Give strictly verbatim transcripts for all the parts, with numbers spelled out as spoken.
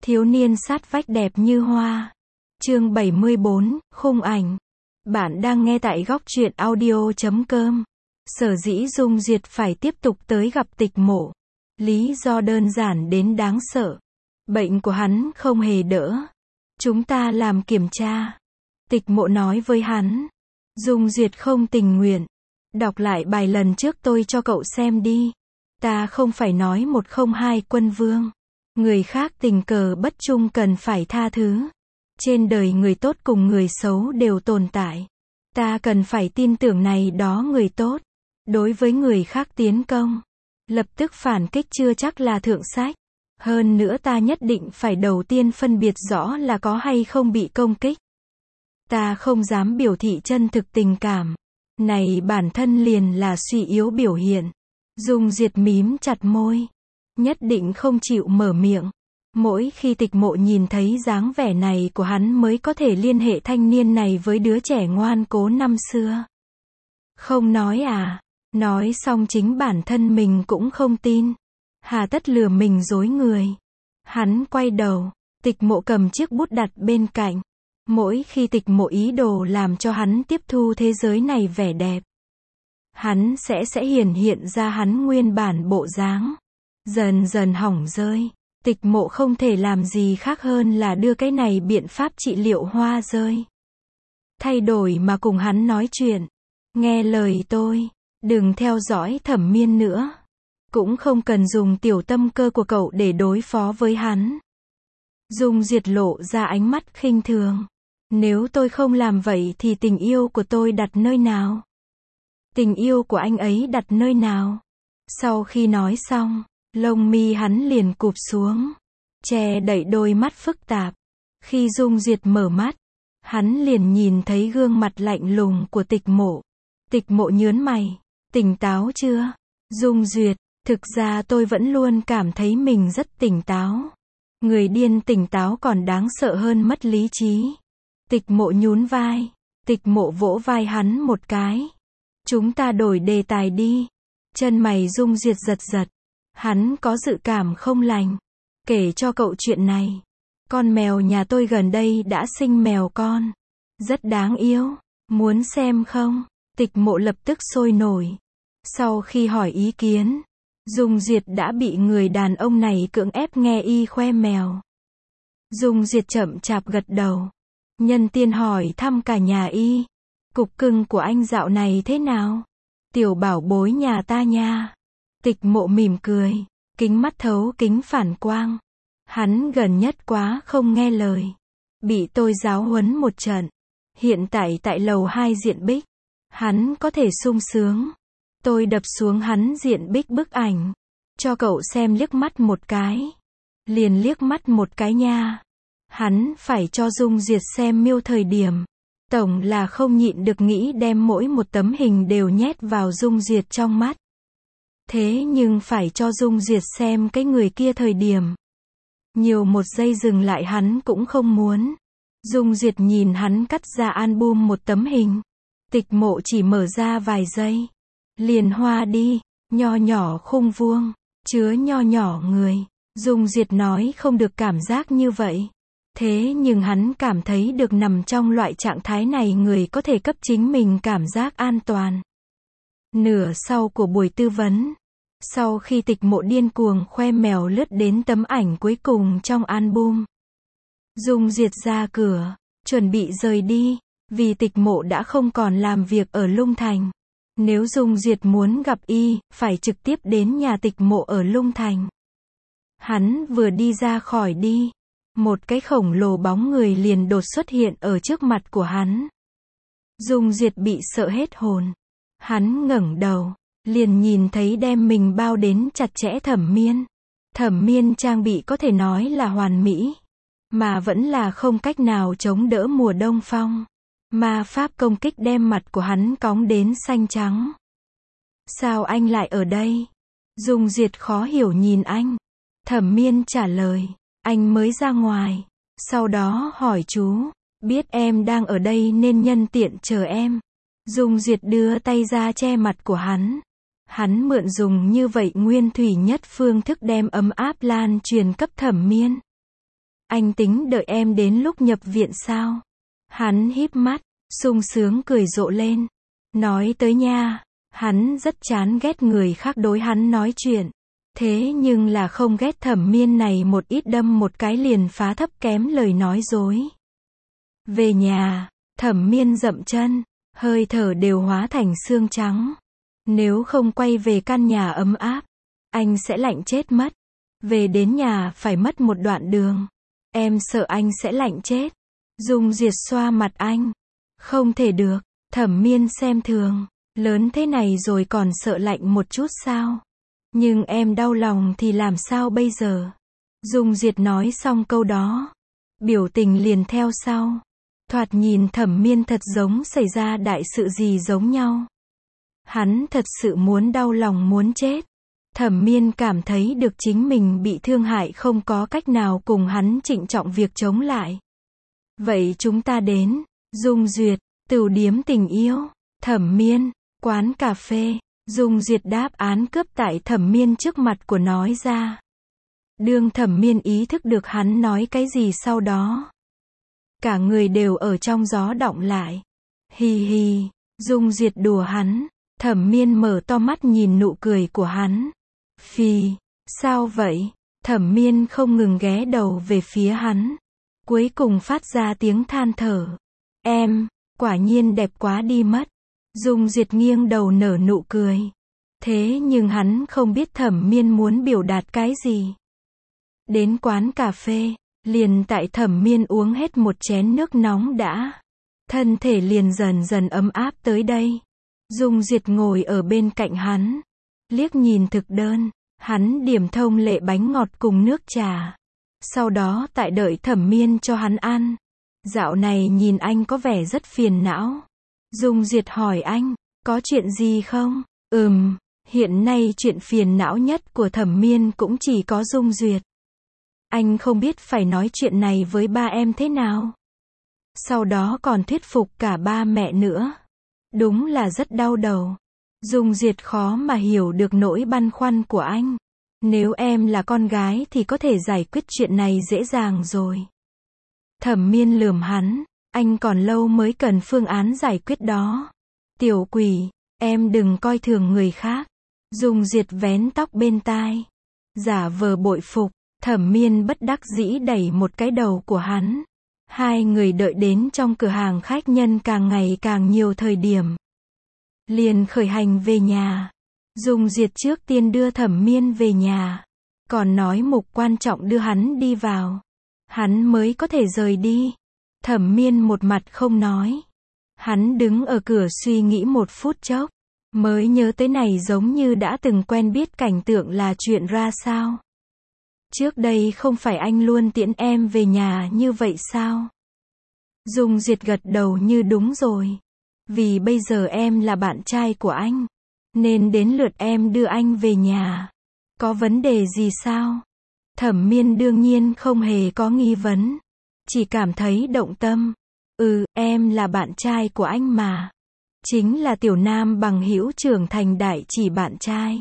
Thiếu niên sát vách đẹp như hoa. Chương bảy mươi bốn, khung ảnh. Bạn đang nghe tại góc truyện audio chấm com. Sở dĩ Dung Duyệt phải tiếp tục tới gặp Tịch Mộ. Lý do đơn giản đến đáng sợ. Bệnh của hắn không hề đỡ. Chúng ta làm kiểm tra. Tịch Mộ nói với hắn. Dung Duyệt không tình nguyện. Đọc lại bài lần trước tôi cho cậu xem đi. Ta không phải nói một không hai quân vương. Người khác tình cờ bất trung cần phải tha thứ. Trên đời người tốt cùng người xấu đều tồn tại. Ta cần phải tin tưởng này đó người tốt. Đối với người khác tiến công, lập tức phản kích chưa chắc là thượng sách. Hơn nữa ta nhất định phải đầu tiên phân biệt rõ là có hay không bị công kích. Ta không dám biểu thị chân thực tình cảm. Này bản thân liền là suy yếu biểu hiện. Dung Duyệt mím chặt môi. Nhất định không chịu mở miệng. Mỗi khi Tịch Mộ nhìn thấy dáng vẻ này của hắn mới có thể liên hệ thanh niên này với đứa trẻ ngoan cố năm xưa. Không nói à? Nói xong chính bản thân mình cũng không tin. Hà tất lừa mình dối người. Hắn quay đầu. Tịch Mộ cầm chiếc bút đặt bên cạnh. Mỗi khi Tịch Mộ ý đồ làm cho hắn tiếp thu thế giới này vẻ đẹp, hắn sẽ sẽ hiển hiện ra hắn nguyên bản bộ dáng. Dần dần hỏng rơi. Tịch Mộ không thể làm gì khác hơn là đưa cái này biện pháp trị liệu hoa rơi. Thay đổi mà cùng hắn nói chuyện. Nghe lời tôi. Đừng theo dõi Thẩm Miên nữa. Cũng không cần dùng tiểu tâm cơ của cậu để đối phó với hắn. Dung Duyệt lộ ra ánh mắt khinh thường. Nếu tôi không làm vậy thì tình yêu của tôi đặt nơi nào? Tình yêu của anh ấy đặt nơi nào? Sau khi nói xong, lông mi hắn liền cụp xuống, che đậy đôi mắt phức tạp. Khi Dung Duyệt mở mắt, hắn liền nhìn thấy gương mặt lạnh lùng của Tịch Mộ. Tịch Mộ nhớn mày. Tỉnh táo chưa? Dung Duyệt, thực ra tôi vẫn luôn cảm thấy mình rất tỉnh táo. Người điên tỉnh táo còn đáng sợ hơn mất lý trí. Tịch Mộ nhún vai. Tịch Mộ vỗ vai hắn một cái. Chúng ta đổi đề tài đi. Chân mày Dung Duyệt giật giật. Hắn có dự cảm không lành. Kể cho cậu chuyện này. Con mèo nhà tôi gần đây đã sinh mèo con. Rất đáng yêu. Muốn xem không? Tịch Mộ lập tức sôi nổi. Sau khi hỏi ý kiến, Dung Duyệt đã bị người đàn ông này cưỡng ép nghe y khoe mèo. Dung Duyệt chậm chạp gật đầu. Nhân tiên hỏi thăm cả nhà y. Cục cưng của anh dạo này thế nào? Tiểu bảo bối nhà ta nha. Tịch Mộ mỉm cười. Kính mắt thấu kính phản quang. Hắn gần nhất quá không nghe lời. Bị tôi giáo huấn một trận. Hiện tại tại lầu hai diện bích. Hắn có thể sung sướng. Tôi đập xuống hắn diện bích bức ảnh. Cho cậu xem liếc mắt một cái. Liền liếc mắt một cái nha. Hắn phải cho Dung Duyệt xem miêu thời điểm. Tổng là không nhịn được nghĩ đem mỗi một tấm hình đều nhét vào Dung Duyệt trong mắt. Thế nhưng phải cho Dung Duyệt xem cái người kia thời điểm. Nhiều một giây dừng lại hắn cũng không muốn. Dung Duyệt nhìn hắn cắt ra album một tấm hình. Tịch Mộ chỉ mở ra vài giây. Liền hoa đi. Nho nhỏ khung vuông. Chứa nho nhỏ người. Dung Duyệt nói không được cảm giác như vậy. Thế nhưng hắn cảm thấy được nằm trong loại trạng thái này người có thể cấp chính mình cảm giác an toàn. Nửa sau của buổi tư vấn. Sau khi Tịch Mộ điên cuồng khoe mèo lướt đến tấm ảnh cuối cùng trong album. Dung Duyệt ra cửa. Chuẩn bị rời đi. Vì Tịch Mộ đã không còn làm việc ở Lung Thành. Nếu Dung Duyệt muốn gặp y, phải trực tiếp đến nhà Tịch Mộ ở Lung Thành. Hắn vừa đi ra khỏi đi. Một cái khổng lồ bóng người liền đột xuất hiện ở trước mặt của hắn. Dung Duyệt bị sợ hết hồn. Hắn ngẩng đầu. Liền nhìn thấy đem mình bao đến chặt chẽ Thẩm Miên. Thẩm Miên trang bị có thể nói là hoàn mỹ. Mà vẫn là không cách nào chống đỡ mùa đông phong. Ma pháp công kích đem mặt của hắn cóng đến xanh trắng. Sao anh lại ở đây? Dung Duyệt khó hiểu nhìn anh. Thẩm Miên trả lời. Anh mới ra ngoài. Sau đó hỏi chú. Biết em đang ở đây nên nhân tiện chờ em. Dung Duyệt đưa tay ra che mặt của hắn. Hắn mượn dùng như vậy nguyên thủy nhất phương thức đem ấm áp lan truyền cấp Thẩm Miên. Anh tính đợi em đến lúc nhập viện sao? Hắn híp mắt, sung sướng cười rộ lên. Nói tới nha, hắn rất chán ghét người khác đối hắn nói chuyện. Thế nhưng là không ghét Thẩm Miên này một ít đâm một cái liền phá thấp kém lời nói dối. Về nhà, Thẩm Miên dậm chân, hơi thở đều hóa thành xương trắng. Nếu không quay về căn nhà ấm áp, anh sẽ lạnh chết mất. Về đến nhà phải mất một đoạn đường. Em sợ anh sẽ lạnh chết. Dung Diệt xoa mặt anh. Không thể được, Thẩm Miên xem thường. Lớn thế này rồi còn sợ lạnh một chút sao? Nhưng em đau lòng thì làm sao bây giờ? Dung Diệt nói xong câu đó, biểu tình liền theo sau. Thoạt nhìn Thẩm Miên thật giống xảy ra đại sự gì giống nhau. Hắn thật sự muốn đau lòng muốn chết. Thẩm Miên cảm thấy được chính mình bị thương hại không có cách nào cùng hắn trịnh trọng việc chống lại. Vậy chúng ta đến, Dung Duyệt, tửu điếm tình yêu, Thẩm Miên, quán cà phê. Dung Duyệt đáp án cướp tại Thẩm Miên trước mặt của nói ra. Đương Thẩm Miên ý thức được hắn nói cái gì sau đó. Cả người đều ở trong gió đọng lại. Hì hì, Dung Duyệt đùa hắn. Thẩm Miên mở to mắt nhìn nụ cười của hắn. Phì, sao vậy? Thẩm Miên không ngừng ghé đầu về phía hắn. Cuối cùng phát ra tiếng than thở. Em, quả nhiên đẹp quá đi mất. Dung Duyệt nghiêng đầu nở nụ cười. Thế nhưng hắn không biết Thẩm Miên muốn biểu đạt cái gì. Đến quán cà phê, liền tại Thẩm Miên uống hết một chén nước nóng đã. Thân thể liền dần dần ấm áp tới đây. Dung Duyệt ngồi ở bên cạnh hắn. Liếc nhìn thực đơn, hắn điểm thông lệ bánh ngọt cùng nước trà. Sau đó tại đợi Thẩm Miên cho hắn ăn. Dạo này nhìn anh có vẻ rất phiền não. Dung Duyệt hỏi anh, có chuyện gì không? Ừm, hiện nay chuyện phiền não nhất của Thẩm Miên cũng chỉ có Dung Duyệt. Anh không biết phải nói chuyện này với ba em thế nào. Sau đó còn thuyết phục cả ba mẹ nữa. Đúng là rất đau đầu. Dung Duyệt khó mà hiểu được nỗi băn khoăn của anh. Nếu em là con gái thì có thể giải quyết chuyện này dễ dàng rồi. Thẩm Miên lườm hắn, anh còn lâu mới cần phương án giải quyết đó. Tiểu quỷ, em đừng coi thường người khác. Dung Duyệt vén tóc bên tai, giả vờ bội phục. Thẩm Miên bất đắc dĩ đẩy một cái đầu của hắn. Hai người đợi đến trong cửa hàng khách nhân càng ngày càng nhiều thời điểm. Liền khởi hành về nhà. Dung Duyệt trước tiên đưa Thẩm Miên về nhà. Còn nói mục quan trọng đưa hắn đi vào. Hắn mới có thể rời đi. Thẩm Miên một mặt không nói. Hắn đứng ở cửa suy nghĩ một phút chốc. Mới nhớ tới này giống như đã từng quen biết cảnh tượng là chuyện ra sao. Trước đây không phải anh luôn tiễn em về nhà như vậy sao? Dung Duyệt gật đầu như đúng rồi. Vì bây giờ em là bạn trai của anh. Nên đến lượt em đưa anh về nhà. Có vấn đề gì sao? Thẩm Miên đương nhiên không hề có nghi vấn. Chỉ cảm thấy động tâm. Ừ, em là bạn trai của anh mà. Chính là tiểu nam bằng hữu trưởng thành đại chỉ bạn trai.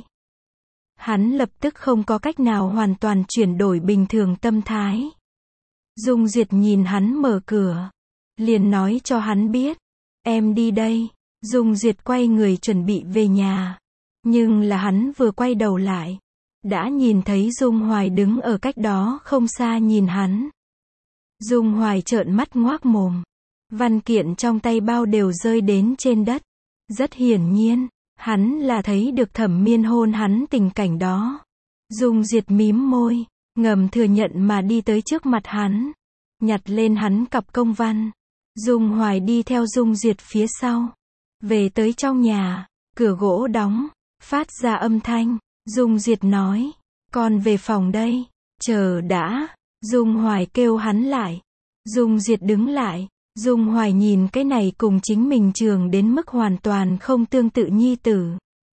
Hắn lập tức không có cách nào hoàn toàn chuyển đổi bình thường tâm thái. Dung Duyệt nhìn hắn mở cửa. Liền nói cho hắn biết. Em đi đây. Dung Duyệt quay người chuẩn bị về nhà. Nhưng là hắn vừa quay đầu lại. Đã nhìn thấy Dung Hoài đứng ở cách đó không xa nhìn hắn. Dung Hoài trợn mắt ngoác mồm. Văn kiện trong tay bao đều rơi đến trên đất. Rất hiển nhiên, hắn là thấy được Thẩm Miên hôn hắn tình cảnh đó. Dung Duyệt mím môi, ngầm thừa nhận mà đi tới trước mặt hắn. Nhặt lên hắn cặp công văn. Dung Hoài đi theo Dung Duyệt phía sau. Về tới trong nhà, cửa gỗ đóng, phát ra âm thanh. Dung Duyệt nói, con về phòng đây. Chờ đã. Dung Hoài kêu hắn lại. Dung Duyệt đứng lại. Dung Hoài nhìn cái này cùng chính mình trường đến mức hoàn toàn không tương tự nhi tử.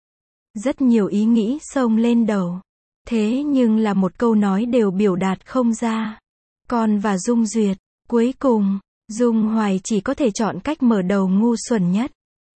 Rất nhiều ý nghĩ xông lên đầu. Thế nhưng là một câu nói đều biểu đạt không ra. Con và Dung Duyệt. Cuối cùng, Dung Hoài chỉ có thể chọn cách mở đầu ngu xuẩn nhất.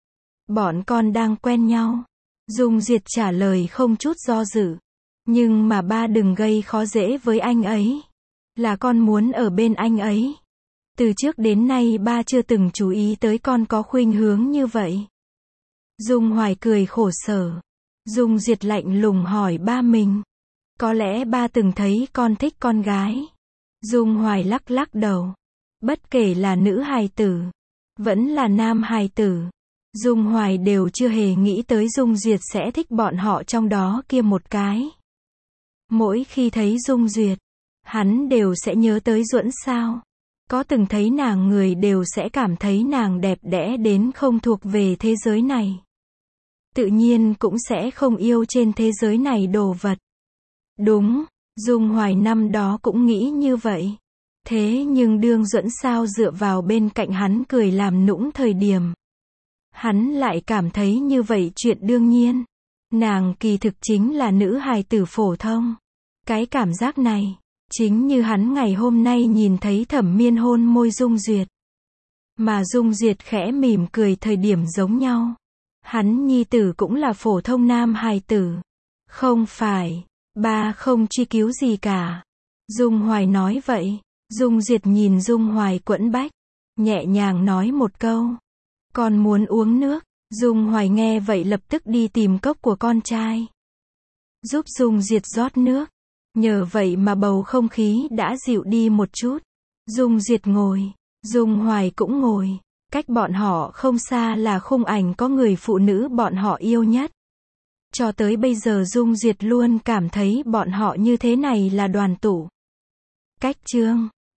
Bọn con đang quen nhau. Dung Duyệt trả lời không chút do dự. Nhưng mà ba đừng gây khó dễ với anh ấy. Là con muốn ở bên anh ấy. Từ trước đến nay ba chưa từng chú ý tới con có khuynh hướng như vậy. Dung Hoài cười khổ sở. Dung Diệt lạnh lùng hỏi ba mình. Có lẽ ba từng thấy con thích con gái. Dung Hoài lắc lắc đầu. Bất kể là nữ hài tử, vẫn là nam hài tử, Dung Hoài đều chưa hề nghĩ tới Dung Duyệt sẽ thích bọn họ trong đó kia một cái. Mỗi khi thấy Dung Duyệt, hắn đều sẽ nhớ tới Duẫn sao. Có từng thấy nàng người đều sẽ cảm thấy nàng đẹp đẽ đến không thuộc về thế giới này. Tự nhiên cũng sẽ không yêu trên thế giới này đồ vật. Đúng, Dung Hoài năm đó cũng nghĩ như vậy. Thế nhưng đương Duẫn sao dựa vào bên cạnh hắn cười làm nũng thời điểm, hắn lại cảm thấy như vậy chuyện đương nhiên. Nàng kỳ thực chính là nữ hài tử phổ thông. Cái cảm giác này, chính như hắn ngày hôm nay nhìn thấy Thẩm Miên hôn môi Dung Duyệt. Mà Dung Duyệt khẽ mỉm cười thời điểm giống nhau. Hắn nhi tử cũng là phổ thông nam hài tử. Không phải, ba không truy cứu gì cả. Dung Hoài nói vậy. Dung Duyệt nhìn Dung Hoài quẫn bách, nhẹ nhàng nói một câu. Con muốn uống nước. Dung Hoài nghe vậy lập tức đi tìm cốc của con trai. Giúp Dung Duyệt rót nước. Nhờ vậy mà bầu không khí đã dịu đi một chút. Dung Duyệt ngồi. Dung Hoài cũng ngồi. Cách bọn họ không xa là khung ảnh có người phụ nữ bọn họ yêu nhất. Cho tới bây giờ Dung Duyệt luôn cảm thấy bọn họ như thế này là đoàn tụ. Cách chương